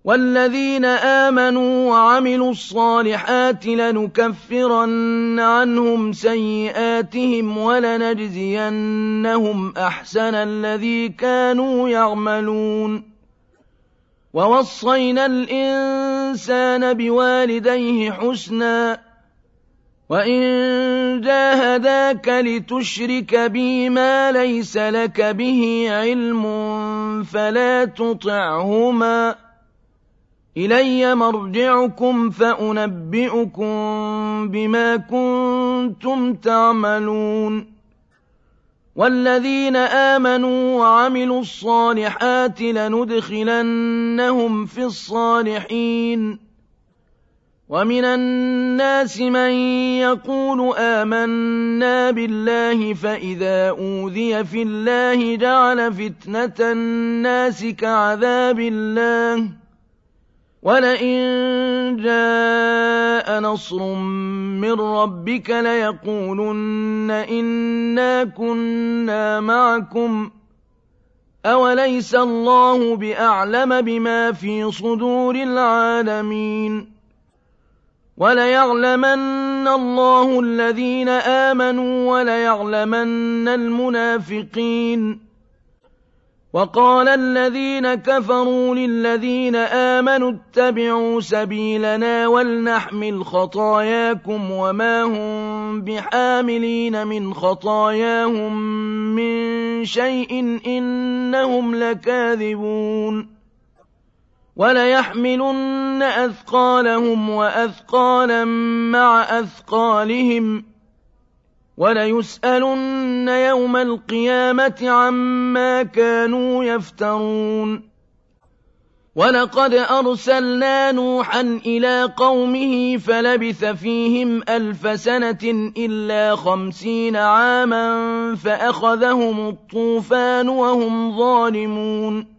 والذين آمنوا وعملوا الصالحات لنكفرن عنهم سيئاتهم ولنجزينهم أحسن الذي كانوا يعملون ووصينا الإنسان بوالديه حسنا وإن جاهداك لتشرك بي ما ليس لك به علم فلا تطعهما إلي مرجعكم فأنبئكم بما كنتم تعملون والذين آمنوا وعملوا الصالحات لندخلنهم في الصالحين ومن الناس من يقول آمنا بالله فإذا أوذي في الله جعل فتنة الناس كعذاب الله ولئن جاء نصر من ربك ليقولن إنا كنا معكم أوليس الله بأعلم بما في صدور العالمين وليعلمن الله الذين آمنوا وليعلمن المنافقين وقال الذين كفروا للذين آمنوا اتبعوا سبيلنا ولنحمل خطاياكم وما هم بحاملين من خطاياهم من شيء إنهم لكاذبون وليحملن أثقالهم وأثقالا مع أثقالهم وليسألن يوم القيامة عما كانوا يفترون ولقد أرسلنا نوحا إلى قومه فلبث فيهم 1000 سنة إلا 50 عاما فأخذهم الطوفان وهم ظالمون